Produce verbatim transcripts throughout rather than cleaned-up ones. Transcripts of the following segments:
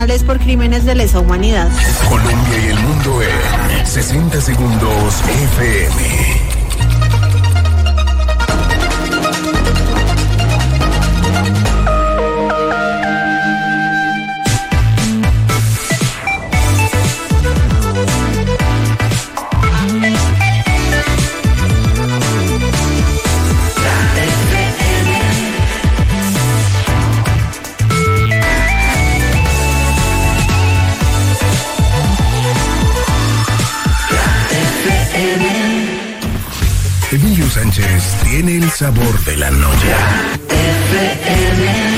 por crímenes de lesa humanidad. Colombia y el mundo en sesenta segundos F M. Emilio Sánchez tiene el sabor de la noche. F M.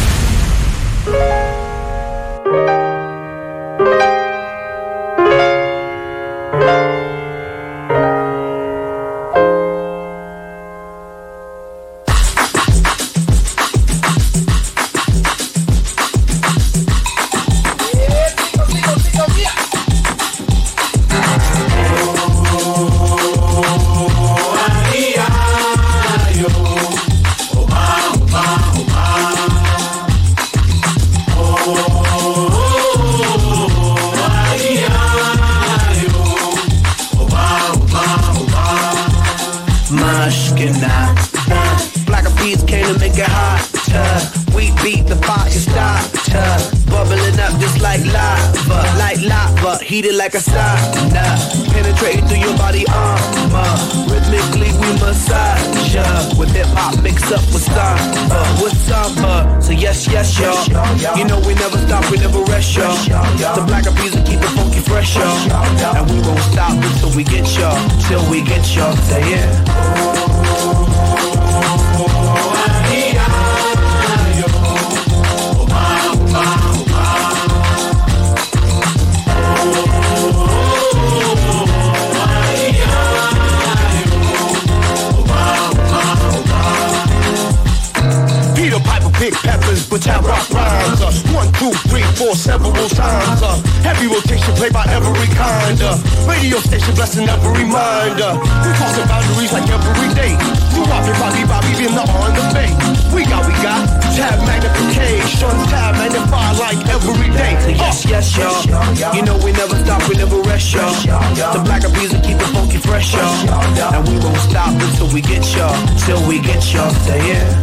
Heated like a sauna, penetrating through your body armor. Rhythmically we massage ya, with hip hop mixed up with samba, with samba. So yes, yes, y'all. You know we never stop, we never rest, y'all. The Black Eyed Peas will keep it funky fresh, y'all. And we won't stop until we get y'all, till we get y'all. Say yeah. Big peppers, but I rock rhymes. Uh, one, two, three, four, several times. Uh, heavy rotation played by every kind. Uh, radio station blessing every mind. Uh, we crossing boundaries like every day. We Bobby, Bobby, Bobby, in the on the bay. We got, we got tab magnification, tab magnify like every day. So yes, yes, y'all. You know we never stop, we never rest, y'all. The Black Eyed Peas will keep it funky fresh, y'all. And we won't stop until we get y'all, till we get y'all. Say yeah.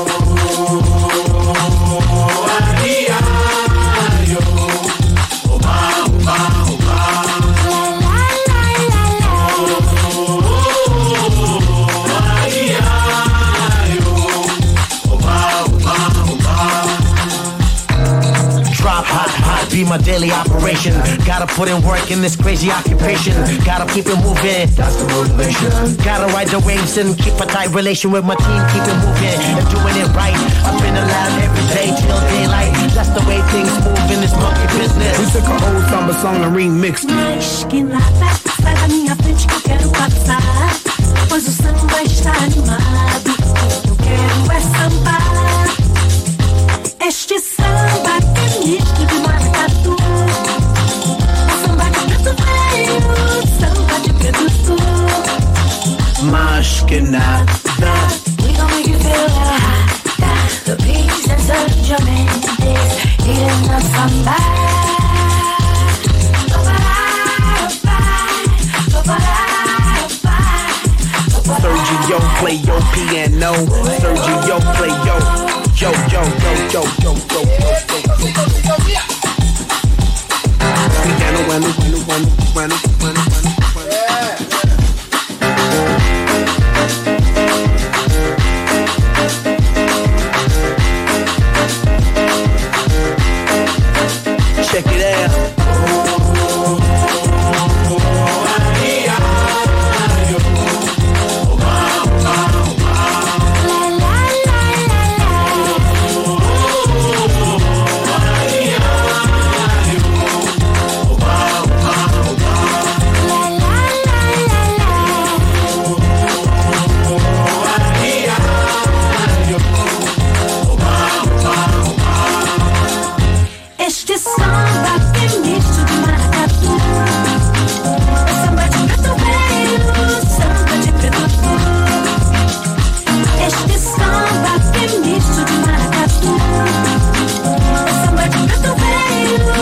Drop hot, hot, be my daily operation. Gotta put in work in this crazy occupation. Gotta keep it moving, that's the motivation. Gotta ride the waves and keep a tight relation with my team. Keep it moving and doing it right. Up in the lab every day till daylight. That's the way things move in this monkey business. We took an old samba song and remixed. Mas que nada, sai da minha frente que eu quero passar. Pois o samba está animado. Eu quero é sambar. Este samba é misto de maracatu. Samba de preto velho, samba de preto sul. Mas que nada. We gon' make you feel hot. The beats and Sergio Mendes in the samba. Sergio play your piano. Sergio play yo. Yo, yo, yo, yo, yo, yo, yo, yo. Piano, bueno, bueno, bueno, bueno, bueno, bueno. Check it out. Este samba é misto de maracatu. Samba de preto velho, samba de preto sul. Este samba é misto de maracatu. Samba de preto velho,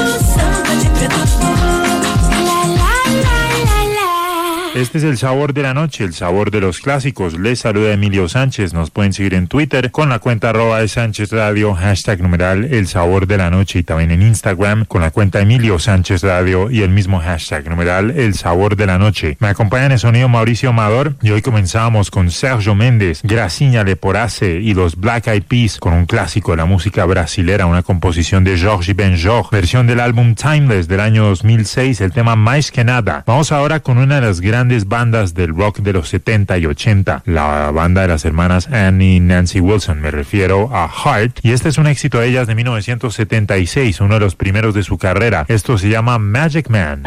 este es El Sabor de la Noche, el sabor de los clásicos. Les saluda Emilio Sánchez. Nos pueden seguir en Twitter con la cuenta arroba de Sánchez Radio, hashtag numeral El Sabor de la Noche, y también en Instagram con la cuenta Emilio Sánchez Radio y el mismo hashtag numeral El Sabor de la Noche. Me acompaña en el sonido Mauricio Amador y hoy comenzamos con Sergio Méndez, Gracinha Leporase y los Black Eyed Peas con un clásico de la música brasilera, una composición de Jorge Benjor, versión del álbum Timeless del año dos mil seis, el tema Mais que Nada. Vamos ahora con una de las grandes bandas del rock de los setenta y ochenta, la banda de las hermanas Anne y Nancy Wilson. Me refiero a Heart, y este es un éxito de ellas de mil novecientos setenta y seis, uno de los primeros de su carrera. Esto se llama Magic Man.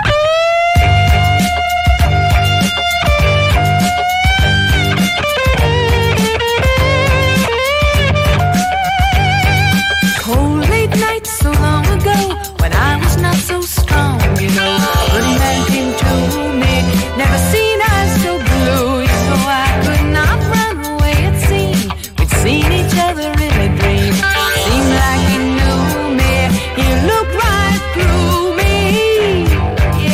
Yeah.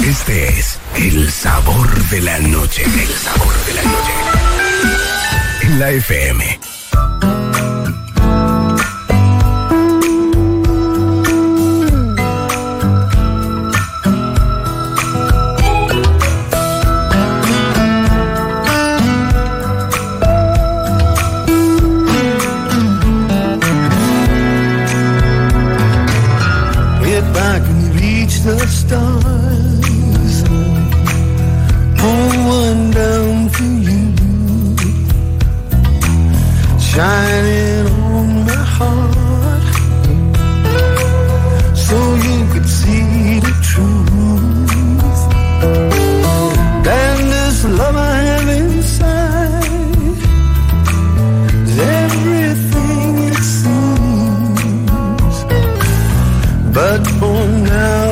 Este es el sabor de la noche. El sabor de la noche. En la F M. The stars, pull one down for you, shining on my heart, so you could see the truth. And this love I have inside is everything it seems, but for now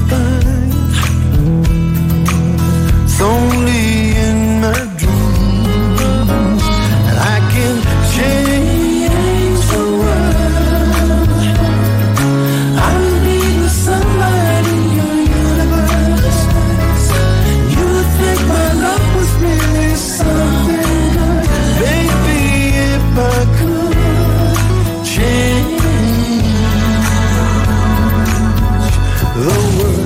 only in my dreams, and I can change the world. I will be the sunlight in your universe. You would think my love was really something good, baby, if I could change the world.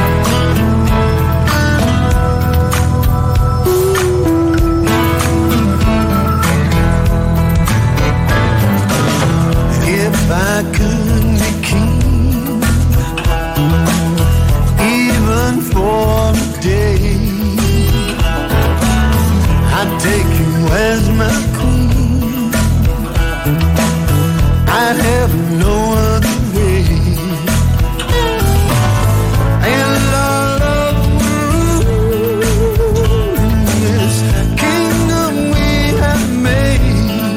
If I could be king, even for a day, I'd take you as my queen. I'd have no other way. And our love will rule this kingdom we have made.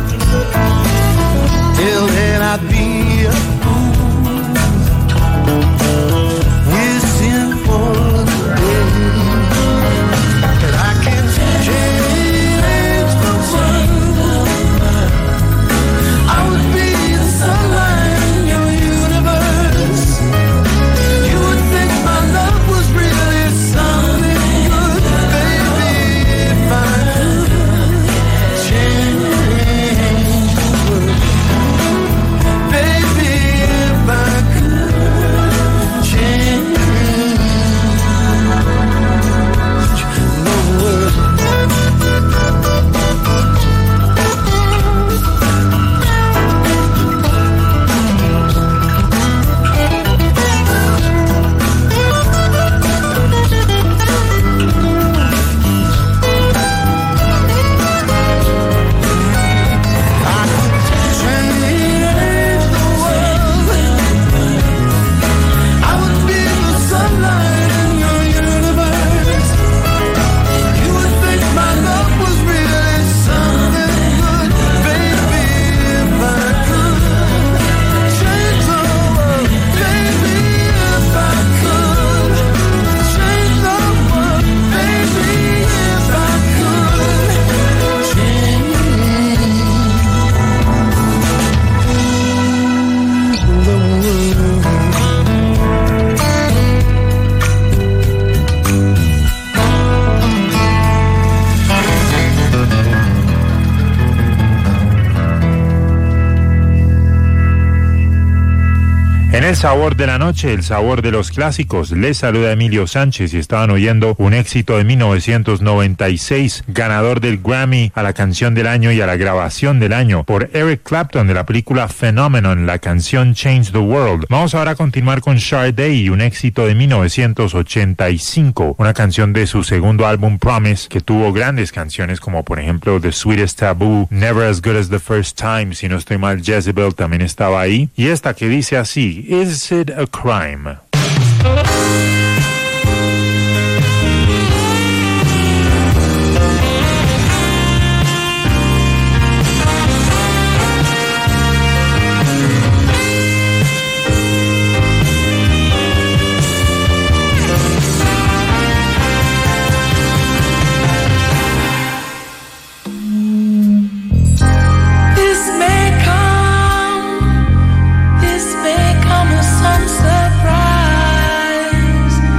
Till then I'd be a fool, wishing for the day that I can change the world. I would be the sunlight in your universe. You would think my love was really something good, baby, if I could change the world. Baby, if I could change the world. En el sabor de la noche, el sabor de los clásicos, les saluda Emilio Sánchez y estaban oyendo un éxito de mil novecientos noventa y seis, ganador del Grammy a la canción del año y a la grabación del año por Eric Clapton de la película Phenomenon, la canción Change the World. Vamos ahora a continuar con Sade y un éxito de mil novecientos ochenta y cinco, una canción de su segundo álbum Promise que tuvo grandes canciones como por ejemplo The Sweetest Taboo, Never as Good as the First Time, si no estoy mal Jezebel también estaba ahí, y esta que dice así, Is it a crime? This may come as some surprise.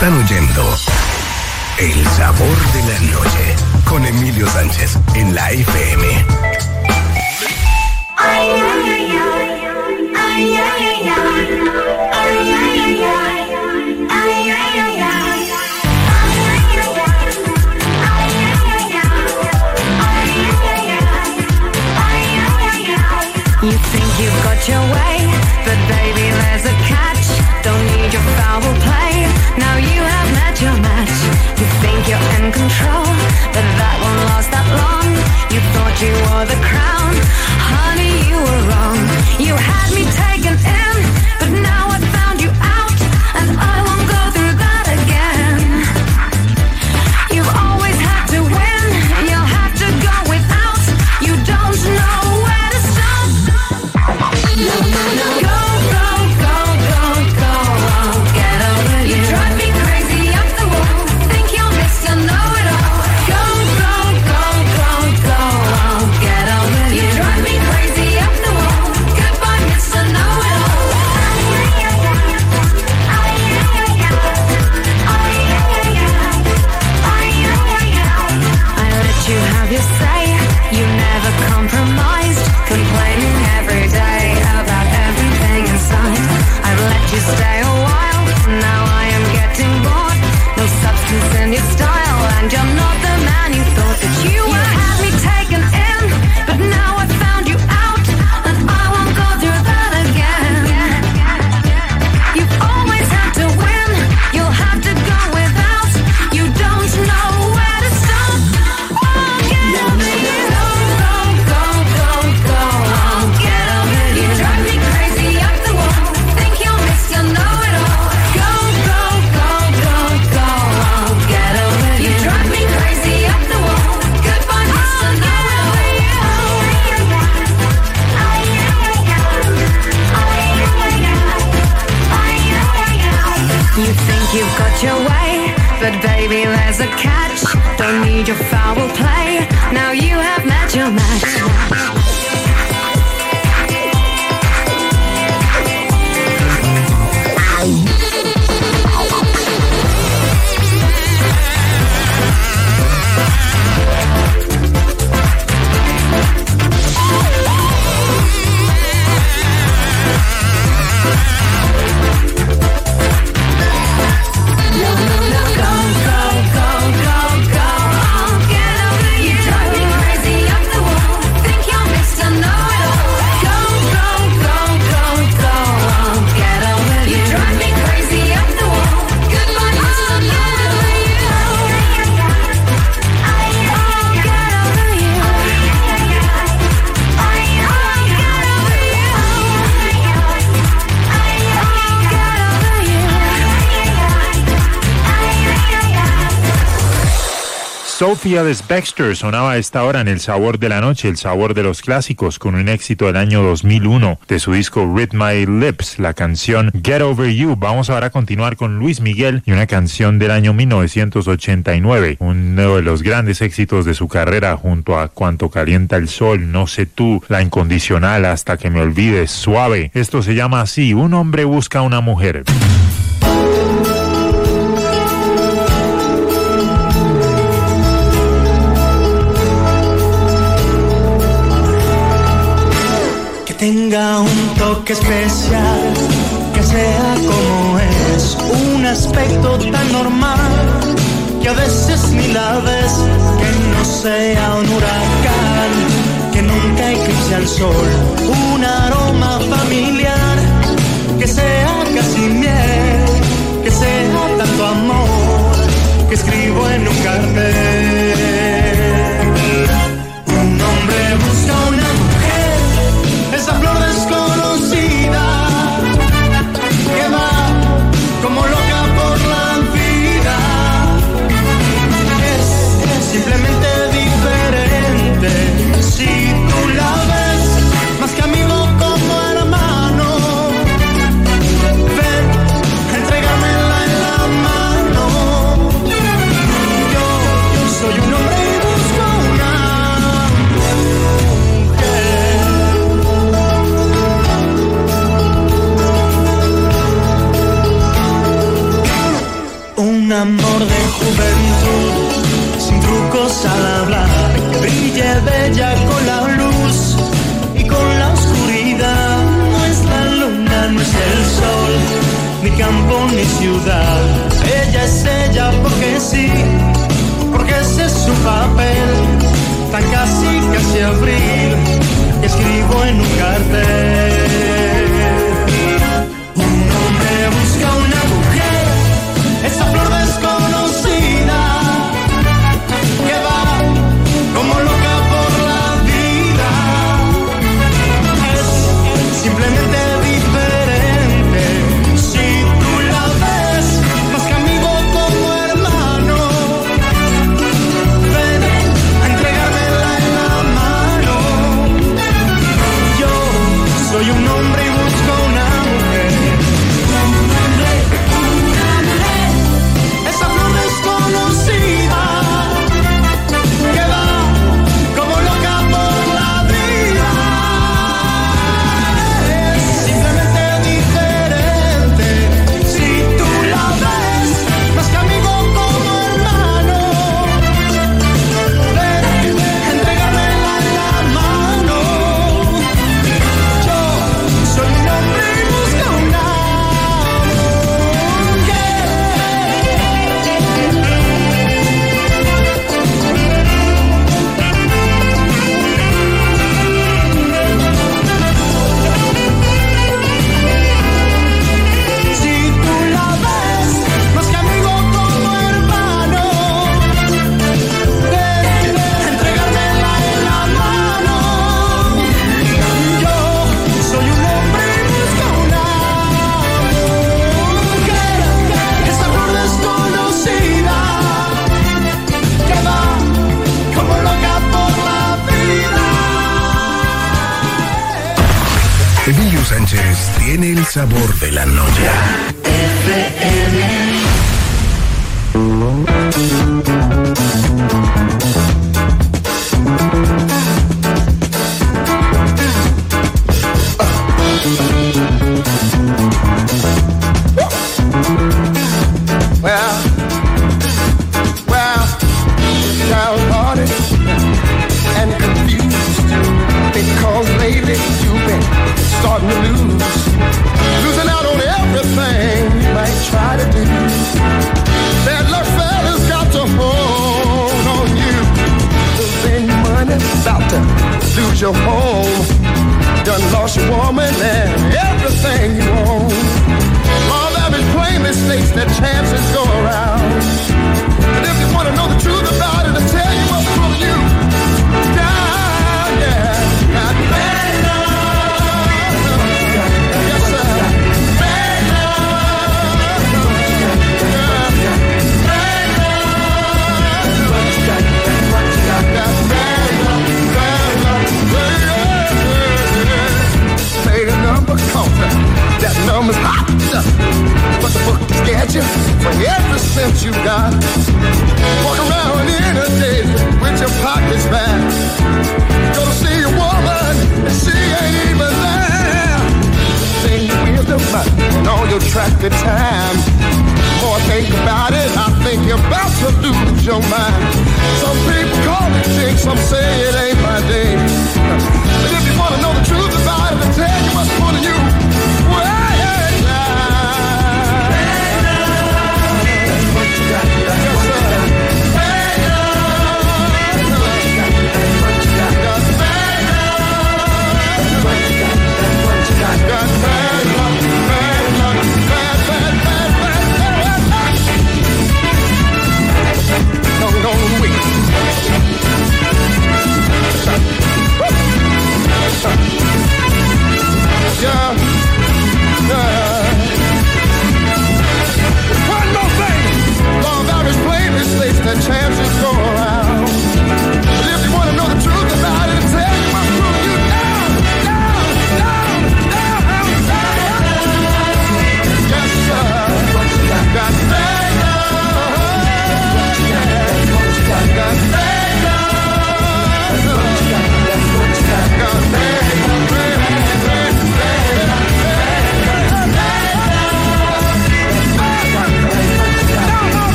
Están oyendo El Sabor de la Noche con Emilio Sánchez en la F M. Ay, ay, ay, ay, ay, ay, ay, ay, ay, ay, ay, ay, ay. You think you've got your way, but baby there's a catch. Don't need your foul play, now you have met your match. You think you're in control, but that won't last that long. You thought you wore the crown, honey you were wrong. You had me taken in, but now I found you out, and I won't go through that again. You've always had to win, you'll have to go without. You don't know where to stop. No, no, no. Go, go, go, go, go. Get over you. You drive me crazy up the wall. Think you're Mister Know-It-All. Go, go, go, go, go. Get over you. You drive me crazy up the wall. Goodbye, Mister Know-It-All. I let you have your say. You never compromised. Complaining every day about everything inside. I've let you stay a while. Now I am getting bored. No substance in your style, and you're not the man you thought that you were. You had me taken in, but now I found you out, and I won't go through that again. You've always had to win, you'll have to go without. You don't know where to stop. Oh, get over you. Go, go, go, go. Get over you. You drive me crazy up the wall. Think you're Mister Know-It-All. Go, go, go, go, go. Get over you. You drive me crazy up the wall. Goodbye, Mister Know-It-All. You think you've got your way, but baby there's a catch. Don't need your foul play, now you have met your match. Sophia Baxter sonaba a esta hora en El Sabor de la Noche, el sabor de los clásicos, con un éxito del año dos mil uno de su disco Read My Lips, la canción Get Over You. Vamos ahora a continuar con Luis Miguel y una canción del año mil novecientos ochenta y nueve, uno de los grandes éxitos de su carrera junto a Cuánto Calienta el Sol, No sé tú, La Incondicional, Hasta que me olvides, Suave. Esto se llama así, Un hombre busca a una mujer. Tenga un toque especial, que sea como es, un aspecto tan normal, que a veces ni la ves, que no sea un huracán, que nunca eclipse al sol, un aroma familiar, que sea casi miel, que sea tanto amor, que escribo en un cartel. Un hombre busca una mujer, esa flor desconocida que va como loca por la vida. Es simplemente diferente. Si tú la ves más que amigo, como hermano, ven, entrégame la mano. Yo, yo doce abril, escribo en un cartel. Un hombre busca una mujer, esa flor desconocida, que va como loca por la vida. Es simplemente diferente. Si tú la ves, más que amigo como hermano, ven a entregármela en la mano. Yo soy un hombre y busco una mujer. Esa flor desconocida que va como loca por la vida. Es simplemente diferente. Si tú la ves, más que amigo como hermano, ven, entregármela en la mano. Yo soy un hombre y busco una Si tú la ves, más que amigo como hermano, ven, entregármela en la mano. Yo soy un hombre y busco una mujer, esa flor desconocida que va como loca por la vida. Emilio Sánchez tiene el sabor de la noche. Well, well, downhearted and confused because lately you've been starting to lose, losing out on everything you might try to do. Bad luck fella's got to hold on you. Losing money, about to lose your home. Done lost your woman and everything you own. All average plainly states that chances go around. And if you want to know the truth about it, I'll tell you what's for you. Down, yeah, got bad love. Yes, sir. Bad love. Yeah. Bad love. Got bad love. Bad love. Yeah. Play the number counter. That number's hot. But the book can get you for every cent you got. Walk around in a day with your pockets back. Go to see a woman and she ain't even there. Think wisdom and all your traffic time. More I think about it, I think you're about to lose your mind. Some people call it jinx, some say it ain't my day. But if you want to know the truth about it, I'll tell you what's pulling you. Well, Don't, don't wait.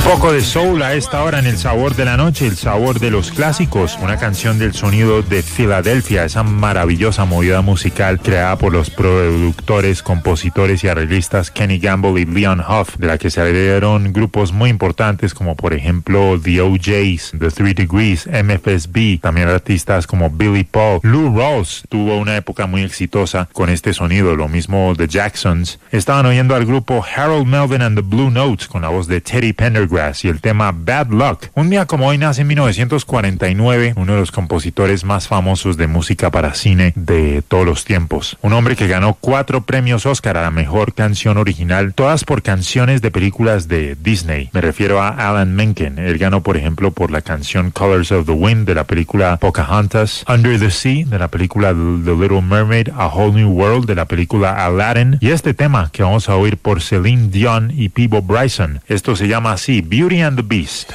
poco de soul a esta hora en El Sabor de la Noche, el sabor de los clásicos, una canción del sonido de Filadelfia, esa maravillosa movida musical creada por los productores, compositores y arreglistas Kenny Gamble y Leon Huff, de la que se heredaron grupos muy importantes como por ejemplo The O Js, The Three Degrees, M F S B, también artistas como Billy Paul. Lou Rawls tuvo una época muy exitosa con este sonido, lo mismo The Jacksons. Estaban oyendo al grupo Harold Melvin and the Blue Notes con la voz de Teddy Pendergrass y el tema Bad Luck. Un día como hoy nace en mil novecientos cuarenta y nueve uno de los compositores más famosos de música para cine de todos los tiempos. Un hombre que ganó cuatro premios Oscar a la mejor canción original, todas por canciones de películas de Disney. Me refiero a Alan Menken. Él ganó, por ejemplo, por la canción Colors of the Wind de la película Pocahontas, Under the Sea de la película The Little Mermaid, A Whole New World de la película Aladdin, y este tema que vamos a oír por Celine Dion y Peabo Bryson. Esto se llama así, Beauty and the Beast.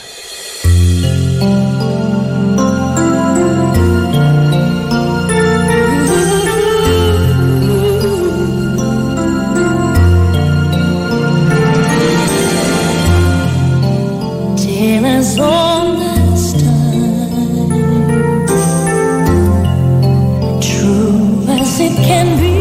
Tienes all this time, true as it can be.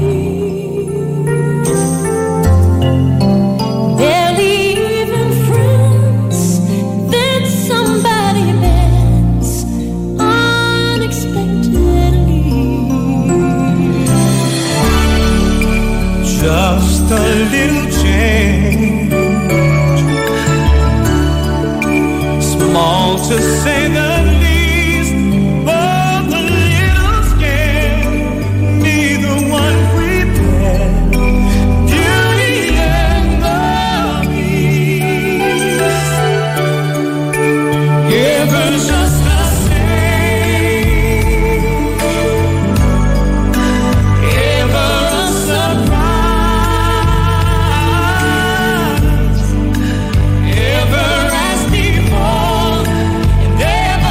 Just a little change, small to say the least, but a little scared, neither one prepared. Beauty and the Beast, given just the same, ever a surprise. Ever as before, and ever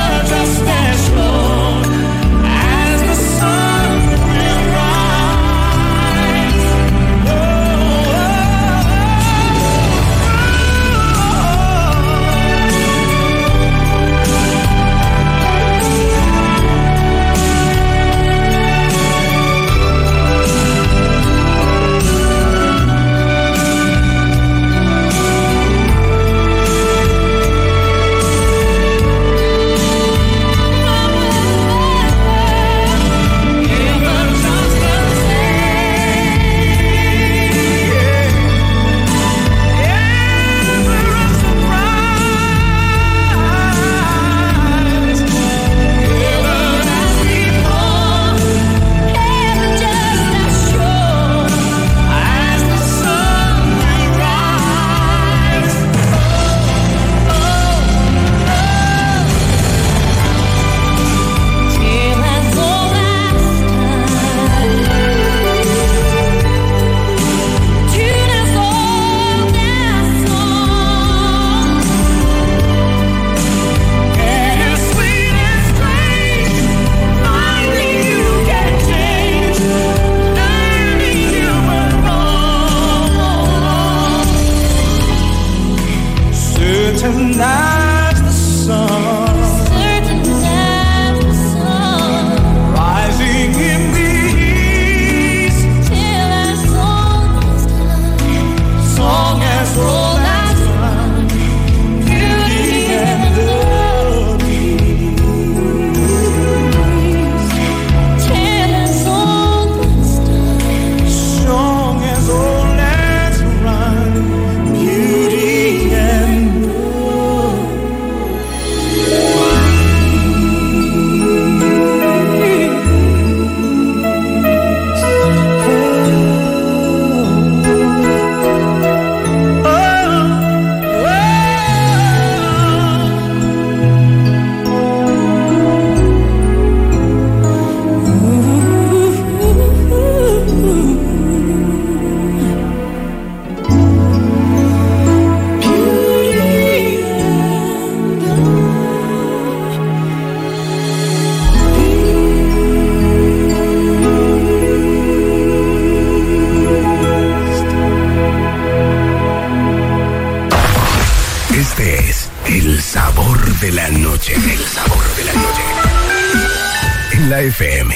Exa F M.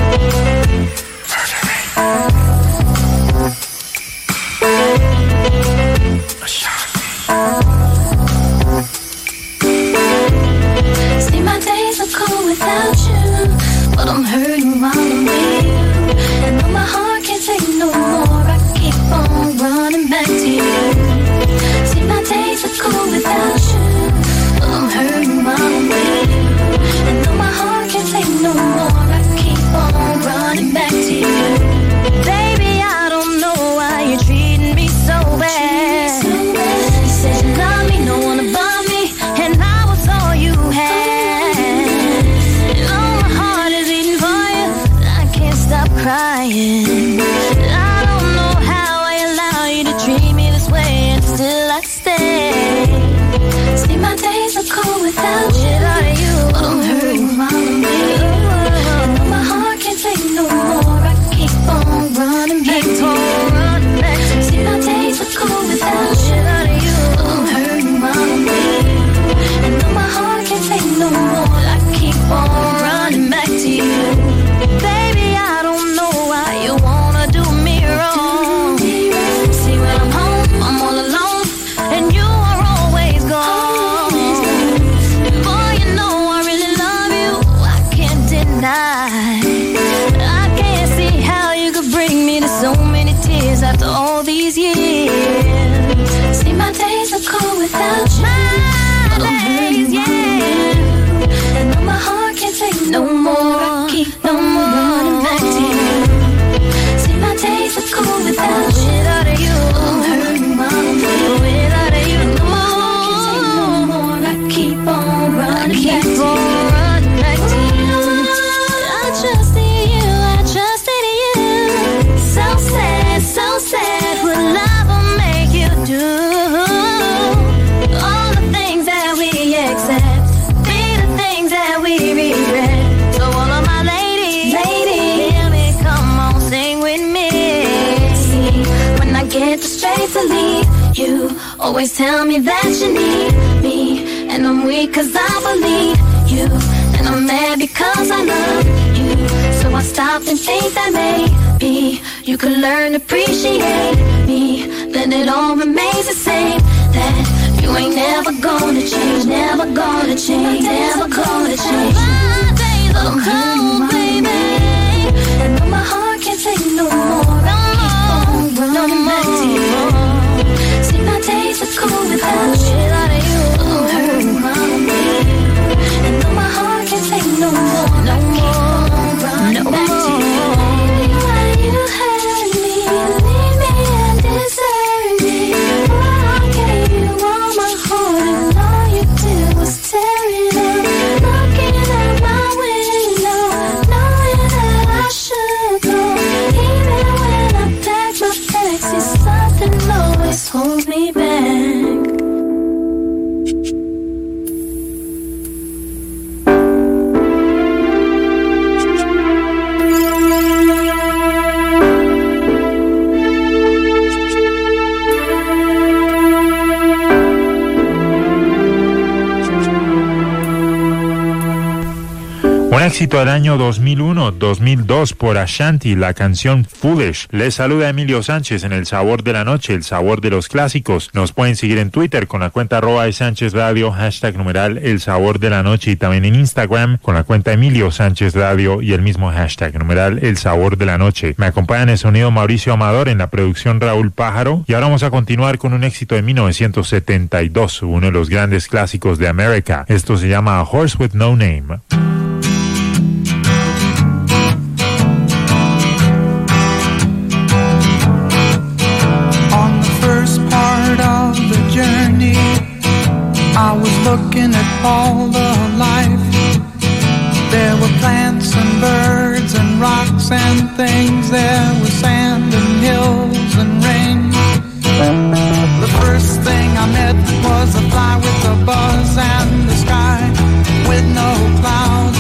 See, my days are cold without you, but I'm hurting while I'm with you. And though my heart can't take no more, I keep on running back to you. See, my days are cold without you, but I'm hurting while I'm with you. And though my heart can't take no more, I keep on running back to you. Baby, I don't know why you're treating me so bad. You said you love me, no one above me, and I was all you had. And oh, my heart is beating for you, I can't stop crying. I don't know how I allow you to treat me this way, and still I stay. See, my days are cold without you, but I'm hurting while I'm with you. And though my heart can't take no more, I keep on running back to you. See, my days are cold without you, but I'm hurting while I'm with you. And though my heart can't take no more, I keep on running back to you. Baby, I don't know why you wanna do me wrong. See, when I'm home, I'm all alone, and you are always gone. And boy, you know I really love you, I can't deny. I can't see how you could bring me to so many tears after all these years. See, my days are cold without you, but I'm hurting while I'm with you. And though my heart can't take no more, I keep on running back to you. See, my days are cold without you, but I'm hurting while I'm with you. Without you, and though my heart can't take no more, I keep on running back to you. I trusted you, I trusted you. So sad, so sad, what love will make you do. All the things that we accept be the things that we regret. So all of my ladies, ladies, hear me, come on, sing with me. See, when I get the strength to leave, you always tell me that you need me. And I'm weak cause I believe you, and I'm mad because I love you. So I stop and think that maybe you could learn to appreciate me. Then it all remains the same, that you ain't never gonna change, never gonna change, never gonna change. My days are cold, baby, and though my heart can't take no more, I keep on running back to you. See, my days are cold without you, but I'm hurting while I'm with you. And though my heart can't take no more, I keep on running back to you. Why you hurt me, leave me and desert me? Why I gave you all my heart and all you did was tear it up. Looking out my window, knowing that I should go. Even when I pack my bags, see, something always holds me back. Un éxito del año dos mil uno dos mil dos por Ashanti, la canción Foolish. Les saluda Emilio Sánchez en El Sabor de la Noche, el sabor de los clásicos. Nos pueden seguir en Twitter con la cuenta arroba de Sánchez Radio, hashtag numeral El Sabor de la Noche, y también en Instagram con la cuenta Emilio Sánchez Radio y el mismo hashtag numeral El Sabor de la Noche. Me acompaña en el sonido Mauricio Amador, en la producción Raúl Pájaro, y ahora vamos a continuar con un éxito de mil novecientos setenta y dos, uno de los grandes clásicos de América. Esto se llama A Horse with No Name. I was looking at all the life. There were plants and birds and rocks and things. There was sand and hills and rain. The first thing I met was a fly with a buzz and the sky with no clouds.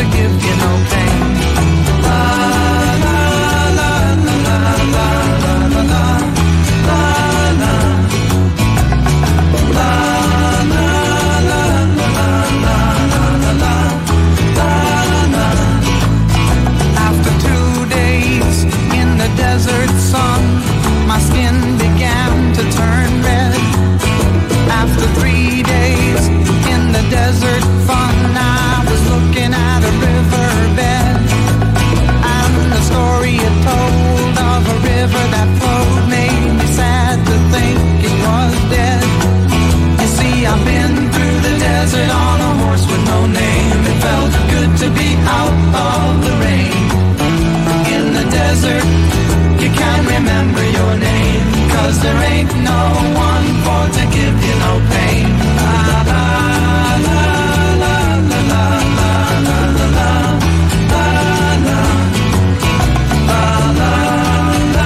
to give you no pain. La la la la la la la la la la la la la la la. After two days in the desert sun, my skin began to turn red. After three days in the desert fun, I was looking at a riverbed, and the story it told of a river that flowed made me sad to think it was dead. You see, I've been through the desert on a horse with no name. It felt good to be out of the rain. In the desert, you can't remember your name, 'cause there ain't no one for to give you no pain. La la la la la la la la la la la la la la la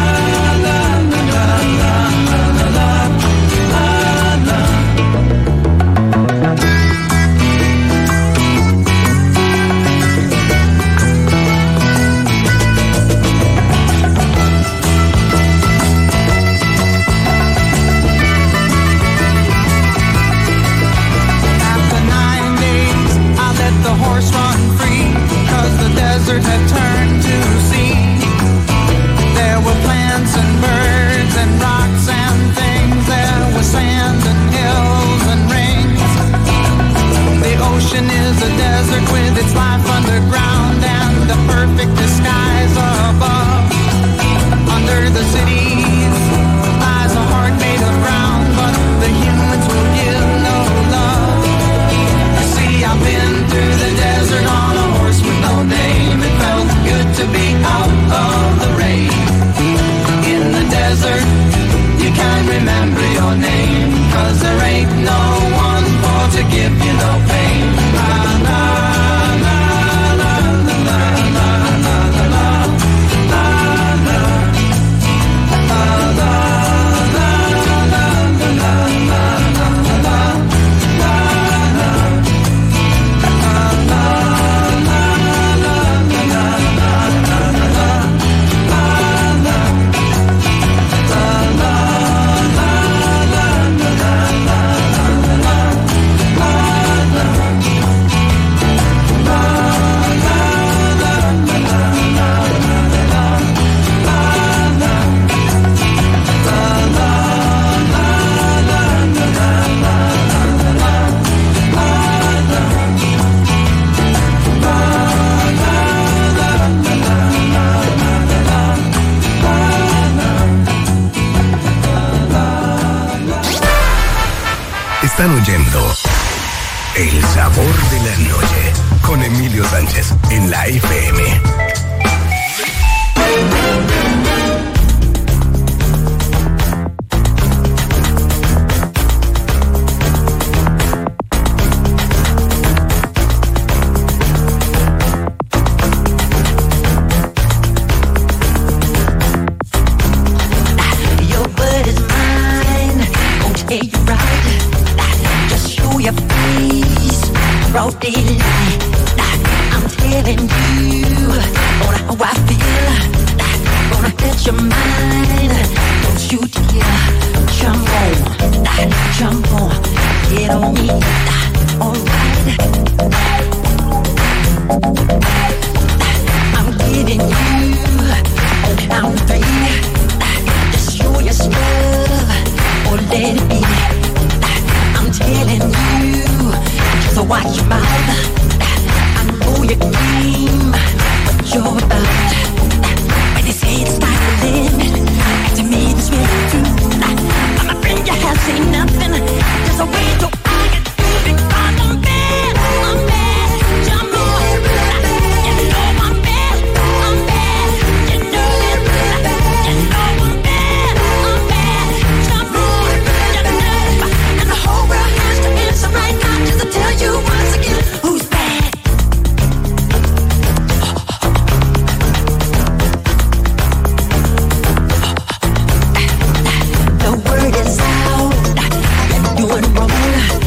horse run free, 'cause the desert had turned to sea. There were plants and birds and rocks and things. There was sand and hills and rings. The ocean is a desert with its life underground and the perfect disguise above. Under the cities lies a heart made of ground, but the humans will give no love. You see, I've been through the desert on a horse with no name. It felt good to be out of the rain. In the desert, you can't remember your name, 'cause there ain't no one for to give you no pain. La la la la la la la la la la la la la Están oyendo El Sabor de la Noche con Emilio Sánchez en la F M. I'm telling you on how I feel. Gonna hit your mind. Don't you dare jump on, jump on, get on me. Alright, I'm giving you on count three. Just show your stuff or let it be. I'm telling you, so watch your mouth. I know you claim what you're about. When they say it's not the limit, and to me this really true. I'ma bring your house, ain't nothing. There's a way to I get through because I'm bad, I'm bad. Jump on, you know I'm bad, I'm bad. You know it, you know I'm bad, I'm bad. Jump on, you know, and the whole world has to answer right now just to tell you once again who's bad. The word is out, you're doing wrong.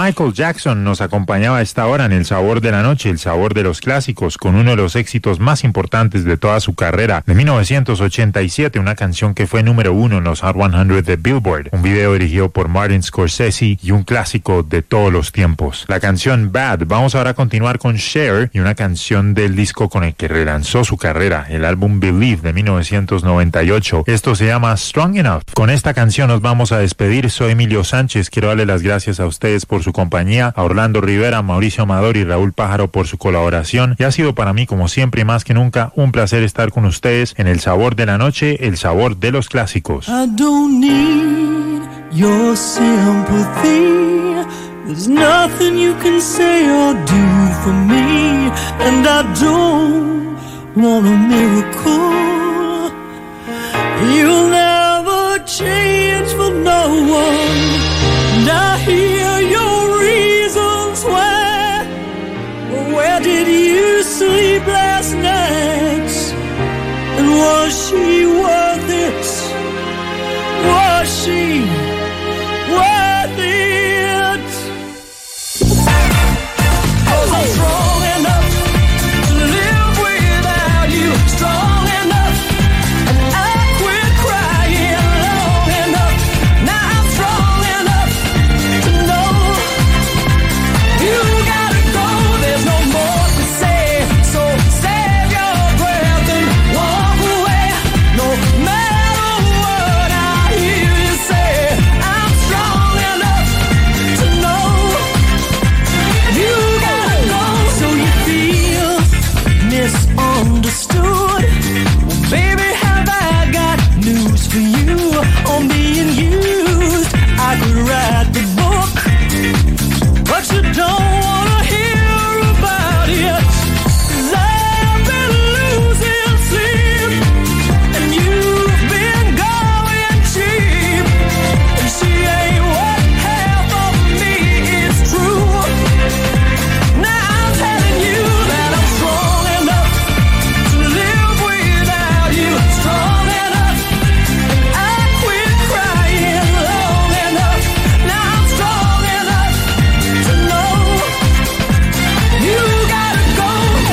Michael Jackson nos acompañaba a esta hora en El Sabor de la Noche, el sabor de los clásicos, con uno de los éxitos más importantes de toda su carrera, de mil novecientos ochenta y siete, una canción que fue número uno en los Hot cien de Billboard, un video dirigido por Martin Scorsese y un clásico de todos los tiempos. La canción Bad. Vamos ahora a continuar con Cher y una canción del disco con el que relanzó su carrera, el álbum Believe de mil novecientos noventa y ocho. Esto se llama Strong Enough. Con esta canción nos vamos a despedir. Soy Emilio Sánchez. Quiero darle las gracias a ustedes por su compañía, a Orlando Rivera, Mauricio Amador y Raúl Pájaro por su colaboración. Y ha sido para mí, como siempre y más que nunca, un placer estar con ustedes en El Sabor de la Noche, el sabor de los clásicos. I don't need your sympathy. There's nothing you can say or do for me. And I don't want a miracle. You'll never change for no one. And I hear your reasons why. Where did you sleep last night? And was she worth it? Was she worth it? 'Cause I'm strong enough to live without you. Strong enough, and I quit crying long enough. Now I'm strong enough to know you gotta go. There's no more to say, so save your breath and walk away. No matter what I hear you say, I'm strong enough to know you gotta go. So you feel misunderstood? Well, baby, have I got news for you? On being used, I could write the book, but you don't wanna hear about it. 'Cause I've been losing sleep, and you've been going cheap. And she ain't what half of me is true. Now I'm telling you that I'm strong enough to live without you. Strong enough, and I quit crying long enough. Now I'm strong enough to know you gotta go.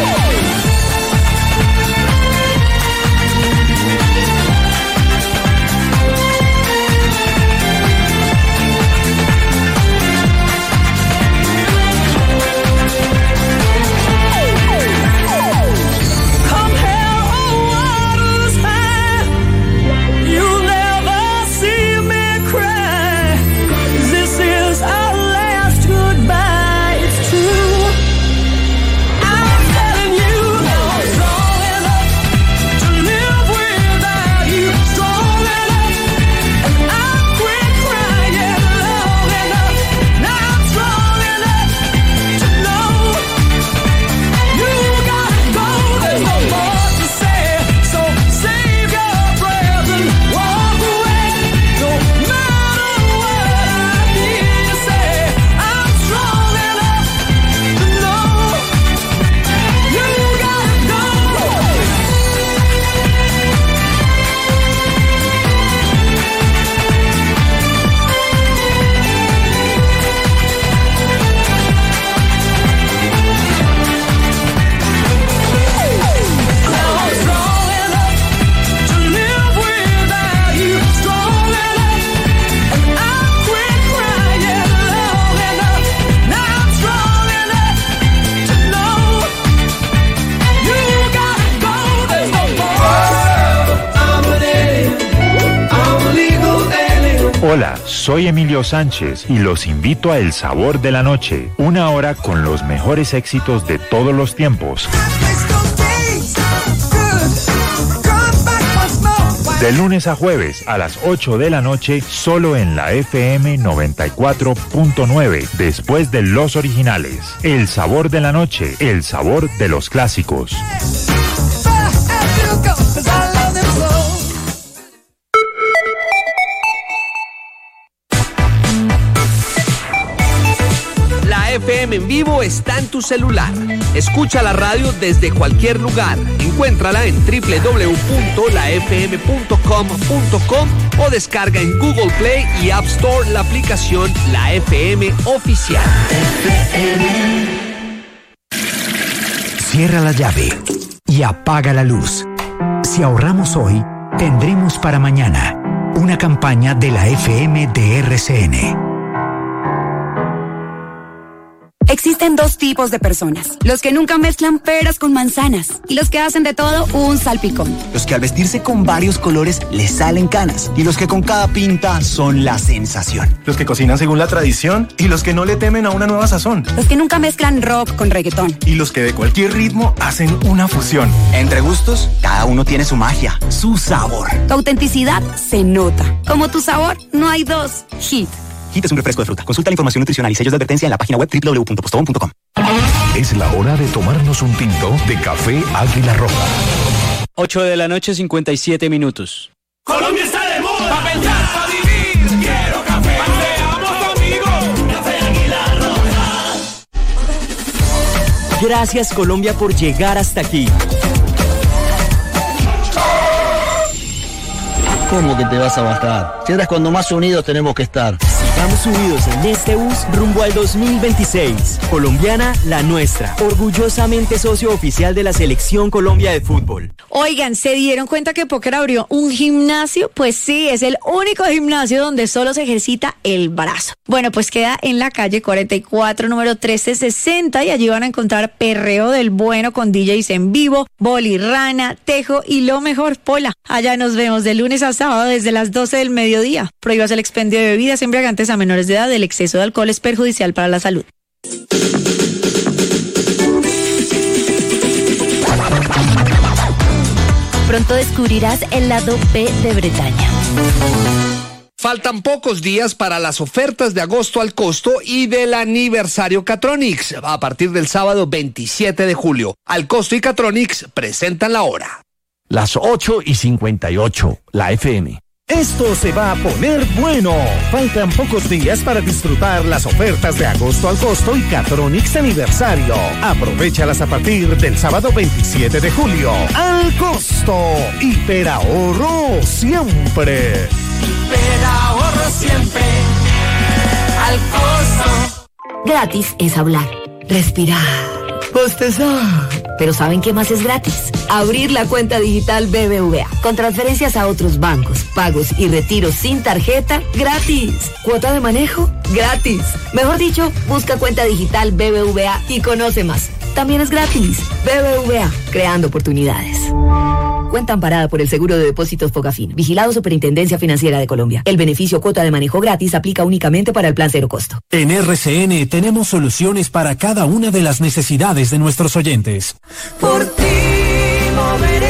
Come hell or waters high, you'll never see me cry. This is our last goodbye, it's true. I'm telling you that I'm strong enough to live without you. Strong enough, and I quit crying long enough. Now I'm strong enough to know you gotta go. There's no more to say, so save your breath and walk away. No matter what I hear you say, I'm strong enough to know you gotta go. Now I'm strong enough to live without you. Strong enough, and I quit crying long enough. Now I'm strong enough to know you gotta go. There's no more. I'm an alien. I'm a legal alien. Hola, soy Emilio Sánchez y los invito a El Sabor de la Noche, una hora con los mejores éxitos de todos los tiempos. De lunes a jueves a las ocho de la noche, solo en la F M noventa y cuatro punto nueve, después de los originales. El Sabor de la Noche, el sabor de los clásicos. La F F M en vivo está en tu celular. Escucha la radio desde cualquier lugar. Encuéntrala en doble u doble u doble u punto la f m punto com punto com o descarga en Google Play y App Store la aplicación La F M Oficial. Cierra la llave y apaga la luz. Si ahorramos hoy, tendremos para mañana. Una campaña de la F M de R C N. Existen dos tipos de personas. Los que nunca mezclan peras con manzanas y los que hacen de todo un salpicón. Los que al vestirse con varios colores les salen canas y los que con cada pinta son la sensación. Los que cocinan según la tradición y los que no le temen a una nueva sazón. Los que nunca mezclan rock con reggaetón. Y los que de cualquier ritmo hacen una fusión. Entre gustos, cada uno tiene su magia, su sabor. Tu autenticidad se nota. Como tu sabor, no hay dos. Hit. Hit es un refresco de fruta. Consulta la información nutricional y sellos de advertencia en la página web doble u doble u doble u punto postobón punto com. Es la hora de tomarnos un tinto de café Águila Roja. ocho de la noche, cincuenta y siete minutos. Colombia está de moda. Pa' pensar, pa' vivir. Quiero café. Seamos amigos. Café Águila Roja. Gracias, Colombia, por llegar hasta aquí. ¿Cómo que te vas a bajar? Si eres cuando más unidos tenemos que estar. Sigamos unidos en este bus rumbo al dos mil veintiséis. Colombiana, la nuestra. Orgullosamente socio oficial de la Selección Colombia de Fútbol. Oigan, ¿se dieron cuenta que Póker abrió un gimnasio? Pues sí, es el único gimnasio donde solo se ejercita el brazo. Bueno, pues queda en la calle cuarenta y cuatro, número trece sesenta, y allí van a encontrar perreo del bueno con D Js en vivo, boli, rana, tejo y lo mejor, pola. Allá nos vemos de lunes a sábado desde las doce del mediodía. Prohíbas el expendio de bebidas embriagantes a menores de edad. El exceso de alcohol es perjudicial para la salud. Pronto descubrirás el lado B de Bretaña. Faltan pocos días para las ofertas de agosto al costo y del aniversario Catronics. A partir del sábado veintisiete de julio. Al costo y Catronics presentan la hora. Las ocho y cincuenta y ocho, la F M. Esto se va a poner bueno. Faltan pocos días para disfrutar las ofertas de agosto al costo y Catronics aniversario. Aprovéchalas a partir del sábado veintisiete de julio. Al costo. Hiperahorro siempre. Hiperahorro siempre. Al costo. Gratis es hablar, respirar, bostezar. Pero ¿saben qué más es gratis? Abrir la cuenta digital B B V A. Con transferencias a otros bancos, pagos y retiros sin tarjeta, gratis. ¿Cuota de manejo? Gratis. Mejor dicho, busca cuenta digital B B V A y conoce más. También es gratis. B B V A, creando oportunidades. Cuenta amparada por el Seguro de Depósitos Fogafín. Vigilado Superintendencia Financiera de Colombia. El beneficio cuota de manejo gratis aplica únicamente para el plan cero costo. En R C N tenemos soluciones para cada una de las necesidades de nuestros oyentes. Por ti moveré